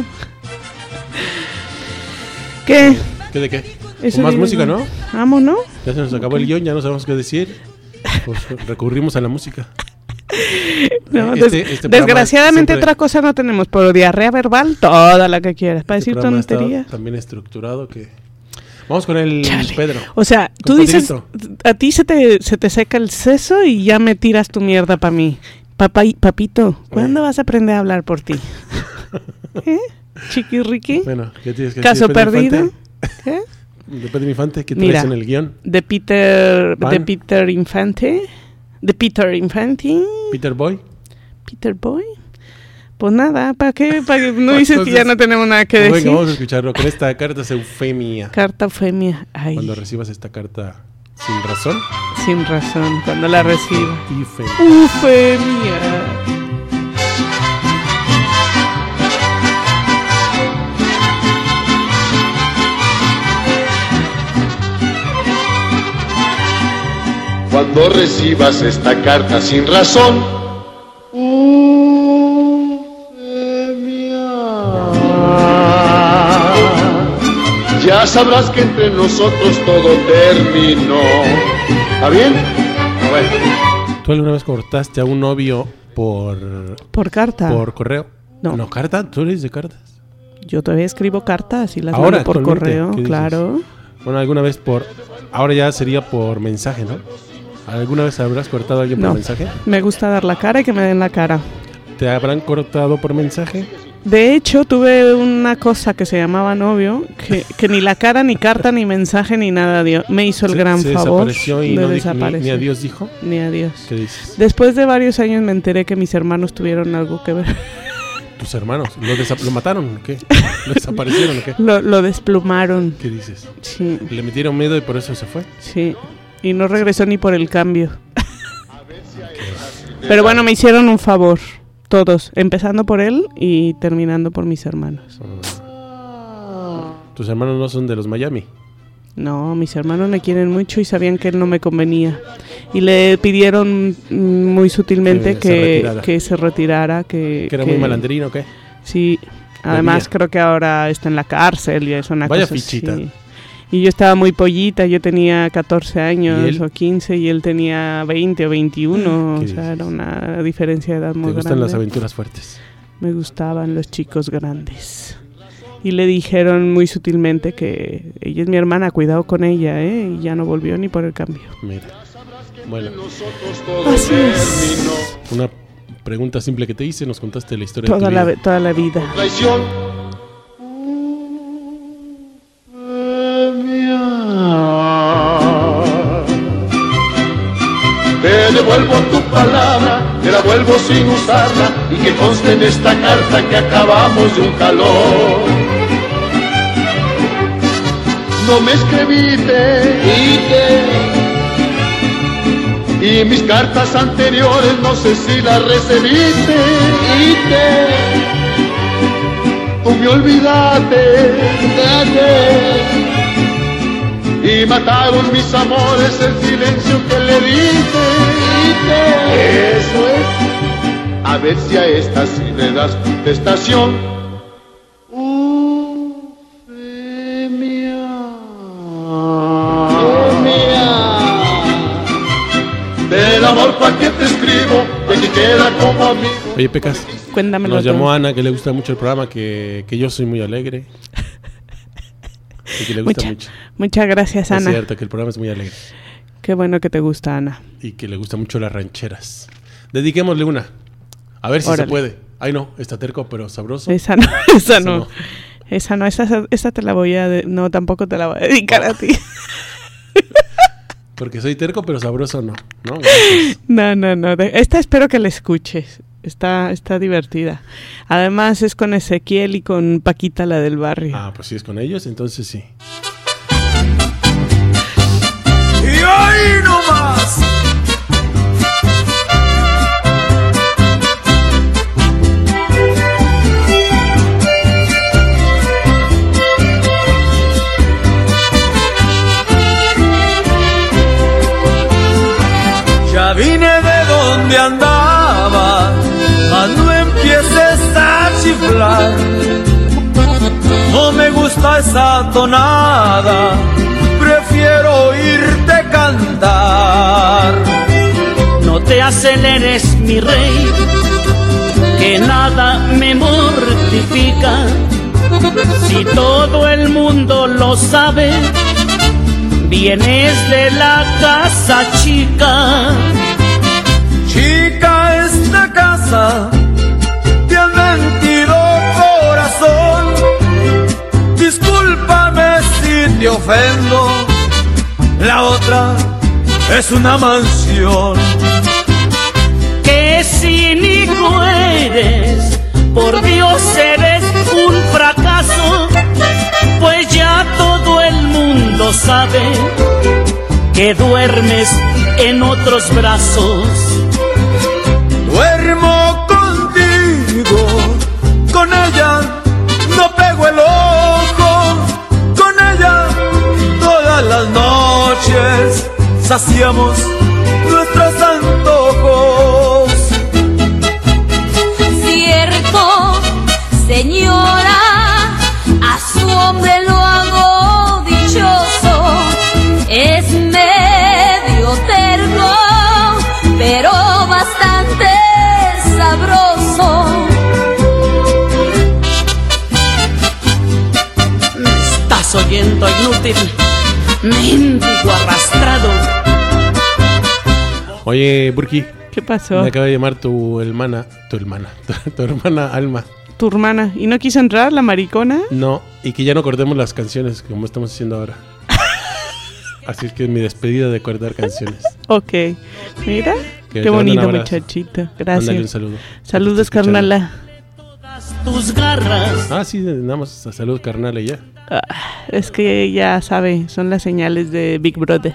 ¿Qué? ¿Qué de qué? Eso Con más digo, música, ¿no? Vámonos. Ya se nos acabó el guión, ya no sabemos qué decir. Pues recurrimos a la música. No, Este- des- este programa desgraciadamente siempre- otra cosa no tenemos, pero diarrea verbal, toda la que quieras, para Este decir programa está tonterías. también estructurado que... Vamos con el Chale. Pedro. O sea, tú dices, Compadrito. a ti se te, se te seca el seso y ya me tiras tu mierda para mí. Papá, y- papito, ¿cuándo vas a aprender a hablar por ti? ¿Eh? Chiquirriqui. Bueno, ¿qué tienes que Caso decir, Pedro perdido. Infante? ¿Qué? De Pedro Infante, ¿qué Mira, traes en el guión? De Peter, Pan. de Peter Infante. De Peter Infante. Peter Boy. Peter Boy. Pues nada, ¿para qué? ¿Para qué? No Pues dices que ya entonces, no tenemos nada que Venga, decir. vamos a escucharlo con esta carta eufemia. Carta eufemia. Ay, Cuando recibas esta carta sin razón. sin razón, cuando la reciba. Eufemia. Eufemia. Cuando recibas esta carta sin razón, ya sabrás que entre nosotros todo terminó. ¿Está bien? Bueno. ¿Tú alguna vez cortaste a un novio por... Por carta? por correo? No. ¿No carta? ¿Tú eres de cartas? Yo todavía escribo cartas y las Ahora, mando por actualmente, correo, ¿qué dices? claro. Bueno, alguna vez por... Ahora ya sería por mensaje, ¿no? ¿Alguna vez habrás cortado a alguien No, por mensaje? me gusta dar la cara y que me den la cara. ¿Te habrán cortado por mensaje? De hecho, tuve una cosa que se llamaba novio, que, que ni la cara, ni carta, ni mensaje, ni nada dio. Me hizo el Se- gran se favor desapareció y de no dijo- ni- desaparecer. ni adiós dijo. Ni adiós. ¿Qué dices? Después de varios años me enteré que mis hermanos tuvieron algo que ver. ¿Tus hermanos? ¿Lo, desa- lo mataron o qué? ¿Lo desaparecieron o qué? Lo, lo desplumaron. ¿Qué dices? Sí. ¿Le metieron miedo y por eso se fue? Sí. Y no regresó ni por el cambio. Pero bueno, me hicieron un favor. Todos. Empezando por él y terminando por mis hermanos. ¿Tus hermanos no son de los Miami? No, mis hermanos me quieren mucho y sabían que él no me convenía. Y le pidieron mm, muy sutilmente Que se que, retirara. que se retirara. Que, ¿Que era que- muy malandrino o qué? Sí. Además Bebía. creo que ahora está en la cárcel y es una Vaya cosa fichita. así. Y yo estaba muy pollita, yo tenía catorce años ¿Y o quince y él tenía veinte o veintiuno, o sea, era una diferencia de edad muy grande. ¿Te gustan las aventuras fuertes? Me gustaban los chicos grandes. Y le dijeron muy sutilmente que ella es mi hermana, cuidado con ella, ¿eh? Y ya no volvió ni por el cambio. Mira, bueno. Así es. Una pregunta simple que te hice, nos contaste la historia Toda de tu la, vida. toda la vida. Te devuelvo tu palabra, te la vuelvo sin usarla, y que conste en esta carta que acabamos de un calor. No me escribiste y mis cartas anteriores no sé si las recibiste y te, tú me olvidaste y mataron mis amores el silencio que le diste y te, eso es, a ver si a esta sí le das contestación. Del amor pa' que te escribo, de que queda como amigo. Oye, Pecas, Cuéntamelo nos llamó todo. Ana, que le gusta mucho el programa, que, que yo soy muy alegre. Y que le gusta Mucha- mucho. Muchas gracias, Es Ana. cierto que el programa es muy alegre. Qué bueno que te gusta, Ana. Y que le gustan mucho las rancheras. Dediquémosle una. A ver si Órale. se puede. Ay, no, está terco, pero sabroso. Esa no, esa Eso no. no. Esa no, esa, esa te la voy a... de- no, tampoco te la voy a dedicar a ti. Porque soy terco, pero sabroso no. No, gracias. No, no, no. de- Esta espero que la escuches. Está, está divertida. Además es con Ezequiel y con Paquita, la del barrio. Ah, pues si es con ellos, entonces sí. Y hoy no más. Ya vine de donde andaba, mas no empieces a chiflar. No me gusta esa tonada, prefiero oírte cantar. No te aceleres, mi rey, que nada me mortifica. Si todo el mundo lo sabe, vienes de la casa chica. Chica, esta casa te han mentido, corazón. Discúlpame si te ofendo, la otra es una mansión. Qué cínico eres, por Dios eres un fracaso, pues ya todo el mundo sabe que duermes en otros brazos. Duermo contigo, con ella no pego el ojo, con ella todas las noches saciamos nuestros antojos. Cierto, señora, a su hombre lo hago dichoso. Es medio terco, pero bastante sabroso. Me estás oyendo, inútil, mendigo arrastrado. Oye, Burki. ¿Qué pasó? Me acaba de llamar tu hermana, tu hermana, tu, tu hermana Alma. Tu hermana. ¿Y no quiso entrar la maricona? No, y que ya no acordemos las canciones como estamos haciendo ahora. Así es que es mi despedida de acordar canciones. Ok. Mira, Que te qué mando un bonito abrazo. muchachito. Gracias. Mándale un saludo. Saludos, Te está escuchando. carnala. Tus garras. Ah, sí, nada más salud carnal y ya. Ah, es que ya sabe, son las señales de Big Brother.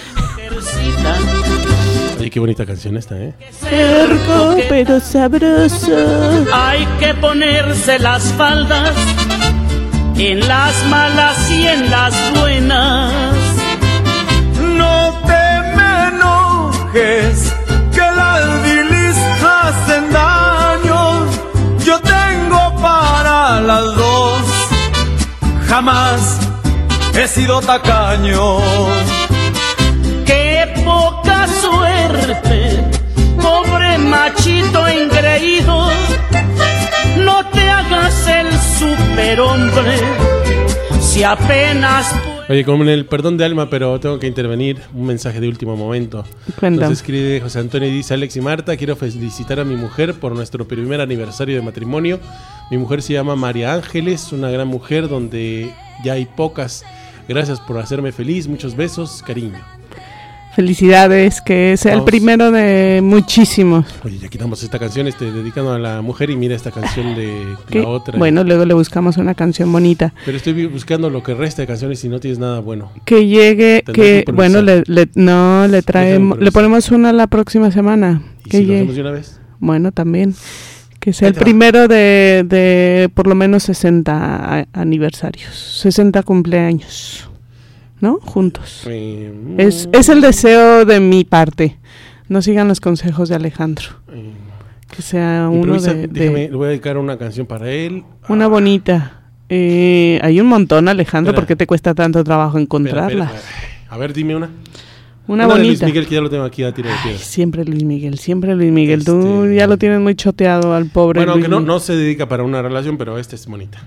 Oye, qué bonita canción esta, ¿eh? Cerco, pero sabroso. Hay que ponerse las faldas en las malas y en las buenas. No te me enojes, que las bilis hacen daño. Yo tengo para las dos. Jamás he he sido tacaño. Qué poca suerte, pobre machito engreído. No te hagas el superhombre si apenas... Oye, con el perdón de alma, pero tengo que intervenir. Un mensaje de último momento. Cuéntame. Nos escribe José Antonio y dice: Alex y Marta, quiero felicitar a mi mujer por nuestro primer aniversario de matrimonio. Mi mujer se llama María Ángeles, una gran mujer donde ya hay pocas. Gracias por hacerme feliz. Muchos besos, cariño. Felicidades, que sea Vamos. el primero de muchísimos. Oye, ya quitamos esta canción este, dedicando a la mujer y mira esta canción de ¿Qué? la otra. Bueno, luego le buscamos una canción bonita. Pero estoy buscando lo que resta de canciones y no tienes nada bueno. Que llegue, Tendrás que que bueno, le, le- no, le traemos, improvisar. le ponemos una la próxima semana. ¿Y Que si lo llegue. hacemos de una vez? Bueno, también. Que sea Ahí el te va. primero de, de por lo menos sesenta a- aniversarios, sesenta cumpleaños, ¿no? Juntos. Eh, Es, es el deseo de mi parte. No sigan los consejos de Alejandro. eh, Que sea uno improvisa, de, de- déjame, le voy a dedicar una canción para él. una bonita. Eh, hay un montón, Alejandro. Espera. ¿Por qué te cuesta tanto trabajo encontrarla? Espera, espera. A ver, dime una. Una, de Luis bonita. Miguel, que ya lo tengo aquí a tiro de piedra. Siempre Luis Miguel, siempre Luis Miguel. Tú Este- ya lo tienes muy choteado al pobre Bueno, Luis aunque no, Miguel. no se dedica para una relación, pero esta es bonita.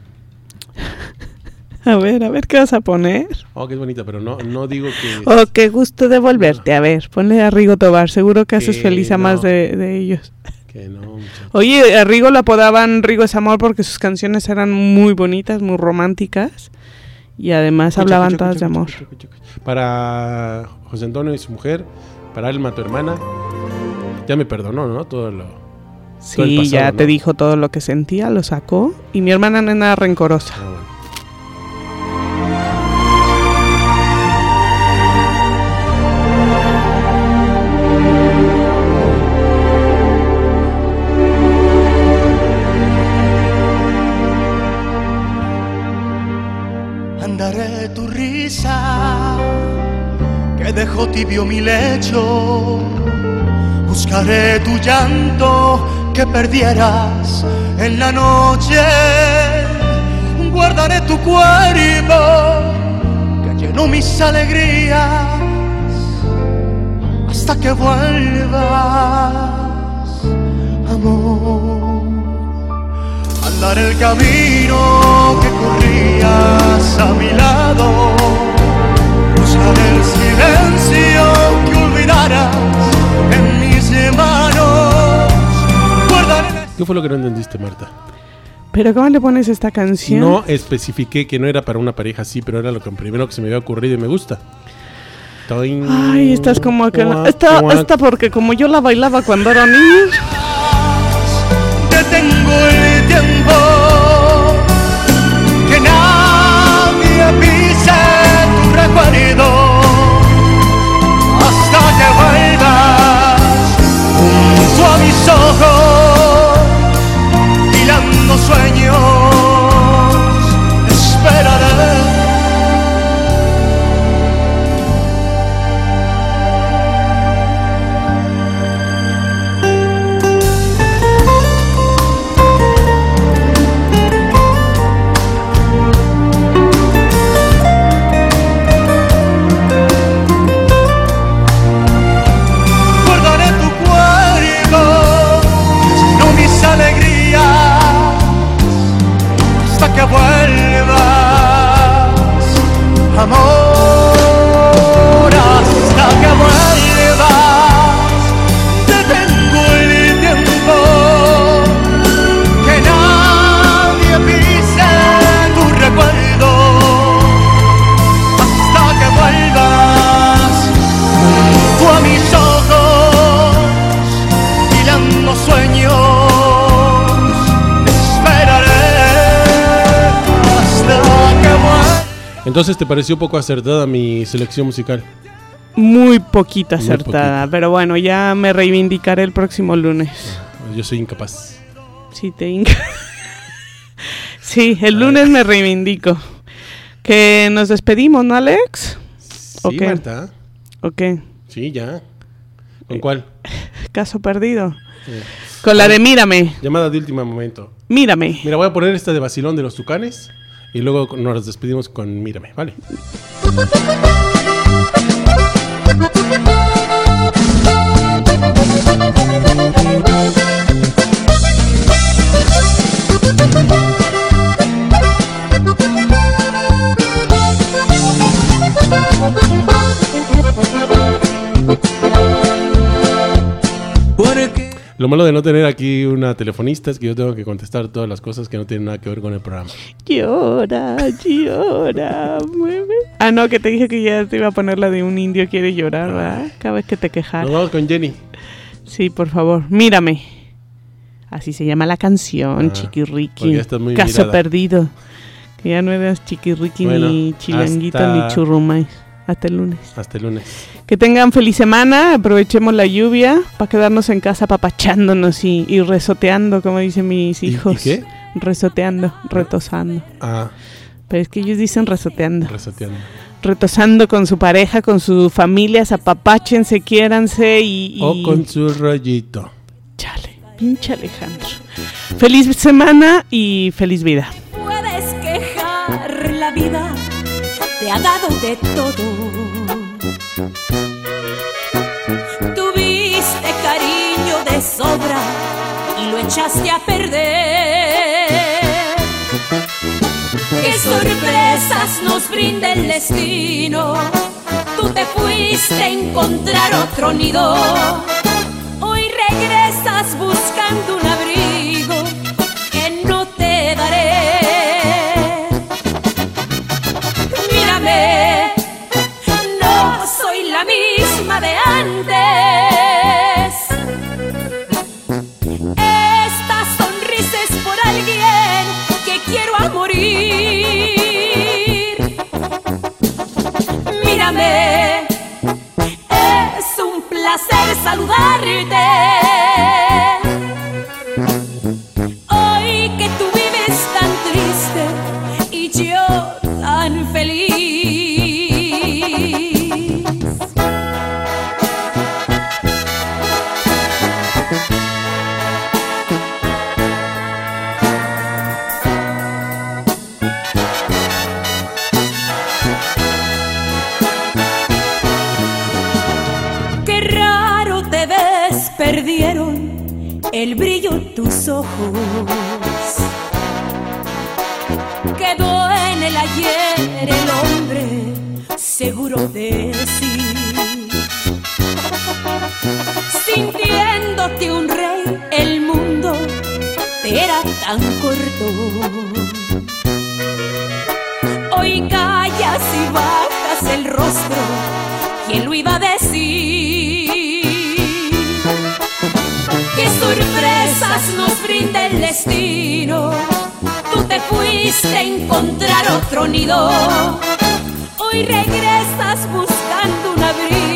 A ver, a ver, ¿qué vas a poner? Oh, que es bonita, pero no, no digo que... Oh, qué gusto de volverte. A ver, ponle a Rigo Tobar. Seguro que haces Que feliz a no. más de, de ellos. Que no, muchacho. Oye, a Rigo lo apodaban Rigo es amor porque sus canciones eran muy bonitas, muy románticas. Y además Escucha, hablaban escucha, todas escucha, de amor. escucha, escucha, escucha. Para José Antonio y su mujer, para Alma, tu hermana. Ya me perdonó, ¿no? Todo lo... todo el Sí, pasado, ya ¿no? te dijo todo lo que sentía, lo sacó. Y mi hermana no es nada rencorosa. Ah, bueno. Andaré tu risa que dejó tibio mi lecho. Buscaré tu llanto que perdieras en la noche. Guardaré tu cuerpo que llenó mis alegrías hasta que vuelvas, amor. Andaré el camino que corrías a mi lado. Buscaré el silencio que olvidaras en mis manos. Guardaré la... ¿Qué fue lo que no entendiste, Marta? ¿Pero cómo le pones esta canción? No especifiqué que no era para una pareja así, pero era lo que primero que se me había ocurrido y me gusta. Toin, Ay, esta es como que... guac, Esta, guac. esta porque como yo la bailaba cuando era niña. Detengo el tiempo, que nadie pise tu recuerdo hasta que vuelvas junto a mis ojos, hilando sueños, esperaré. Guardaré tu cuerpo, no mis alegrías, hasta que vuelvas, amor, hasta que vuelvas. Detengo el tiempo, que nadie pise tu recuerdo, hasta que vuelvas junto a mis ojos, hilando sueños, esperaré hasta que vuelvas. Entonces, ¿te pareció poco acertada mi selección musical? Muy poquita Muy acertada. Pero bueno, ya me reivindicaré el próximo lunes. Yo soy incapaz. Sí, te inca. Sí, el lunes me reivindico. Que nos despedimos, ¿no, Alex? Sí, ¿O qué? Marta. ¿O qué? Sí, ya. ¿Con cuál? Caso perdido. Eh, Con la de Mírame. Llamada de último momento. Mírame. Mira, voy a poner esta de Vacilón de los Tucanes Y luego nos despedimos con Mírame, ¿vale? Lo malo de no tener aquí una telefonista es que yo tengo que contestar todas las cosas que no tienen nada que ver con el programa. Llora, llora, mueve. Ah, no, que te dije que ya te iba a poner la de un indio quiere llorar, ¿verdad? Cada vez que te quejas. Nos vamos con Jenny. Sí, por favor, Mírame. Así se llama la canción, ah, Chiquirriqui. Caso mirada. Perdido. Que ya no eras Chiquirriqui, bueno, ni Chilanguito, hasta... ni Churrumais. Hasta el lunes. Hasta el lunes. Que tengan feliz semana, aprovechemos la lluvia para quedarnos en casa papachándonos y, y resoteando, como dicen mis hijos. ¿Y, y qué? Resoteando, retosando. Ah. Pero es que ellos dicen resoteando. Resoteando. Retosando con su pareja, con su familia, apapáchense, quiéranse y, y... O con su rollito. Chale, pinche Alejandro. Feliz semana y feliz vida. Puedes quejar, la vida te ha dado de todo. Tuviste cariño de sobra y lo echaste a perder. Qué sorpresas nos brinda el destino. Tú te fuiste a encontrar otro nido. Hoy regresas buscando un abrigo que no te daré. Mírame, no soy la misma de antes. Esta sonrisa es por alguien que quiero a morir. Mírame, es un placer saludarte. Hoy que tú vives tan triste y yo tan feliz. Qué raro te ves, perdieron el brillo en tus ojos. Quedó en el ayer el hombre seguro de sí, sintiéndote un rey, el mundo te era tan corto. Hoy callas y bajas el rostro, ¿quién lo iba a decir? Qué sorpresas nos brinda el destino. Tú te fuiste a encontrar otro nido. Hoy regresas buscando un abrigo